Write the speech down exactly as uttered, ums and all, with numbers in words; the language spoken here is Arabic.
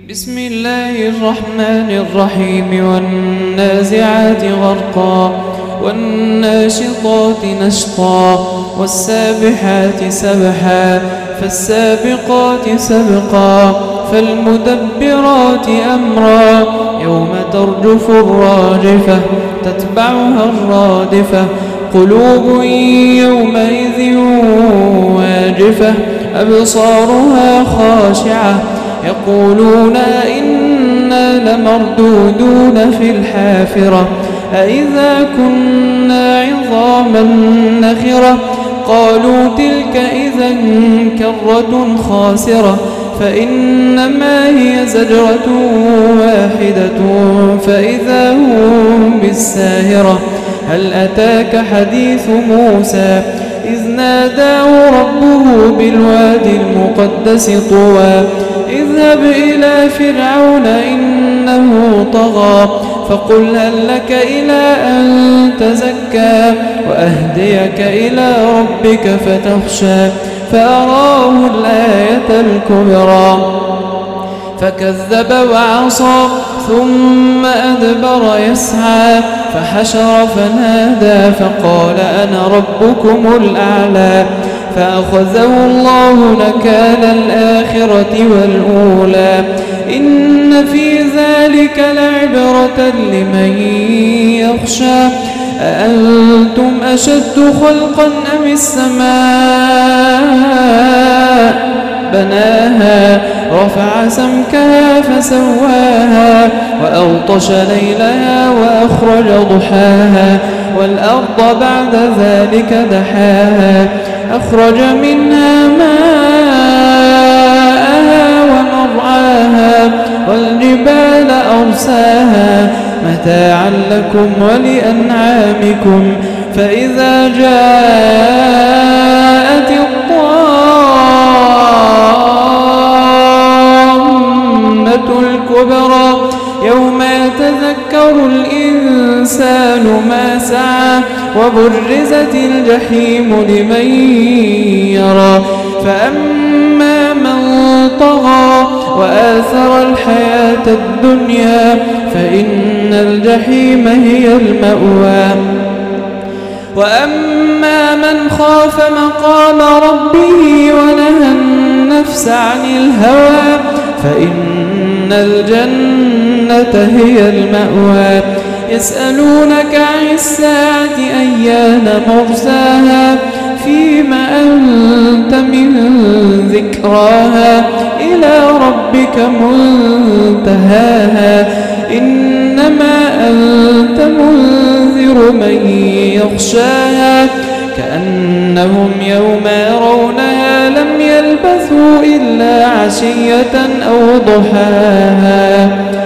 بسم الله الرحمن الرحيم والنازعات غرقا والناشطات نشطا والسابحات سبحا فالسابقات سبقا فالمدبرات أمرا يوم ترجف الراجفة تتبعها الرادفة قلوب يومئذ واجفة أبصارها خاشعة يقولون إنا لمردودون في الحافرة أإذا كنا عظاما نخرة قالوا تلك إذا كرة خاسرة فإنما هي زجرة واحدة فإذا هم بالساهرة هل أتاك حديث موسى إذ ناداه ربه بالوادي المقدس طوى اذهب إلى فرعون إنه طغى فقل هل لك إلى أن تزكى وأهديك إلى ربك فتخشى فأراه الآية الكبرى فكذب وعصى ثم أدبر يسعى فحشر فنادى فقال أنا ربكم الأعلى فأخذه الله نكال الآخرة والأولى إن في ذلك لعبرة لمن يخشى أأنتم أشد خلقا أم السماء بناها رفع سمكها فسواها وأغطش ليلها وأخرج ضحاها والأرض بعد ذلك دحاها أخرج منها ماءها ومرعاها والجبال أرساها متاعا لكم ولأنعامكم فإذا جاءت الطامة الكبرى يوم يتذكر الإنسان ما سعى وبرزت الجحيم لمن يرى فأما من طغى وآثر الحياة الدنيا فإن الجحيم هي المأوى وأما من خاف مقام ربه ونهى النفس عن الهوى فإن الجنة هي المأوى يسألونك عن الساعة أيان مرساها فيم أنت من ذكراها إلى ربك منتهاها إنما أنت منذر من يخشاها كأنهم يوم يرونها لم يلبثوا إلا عشية أو ضحاها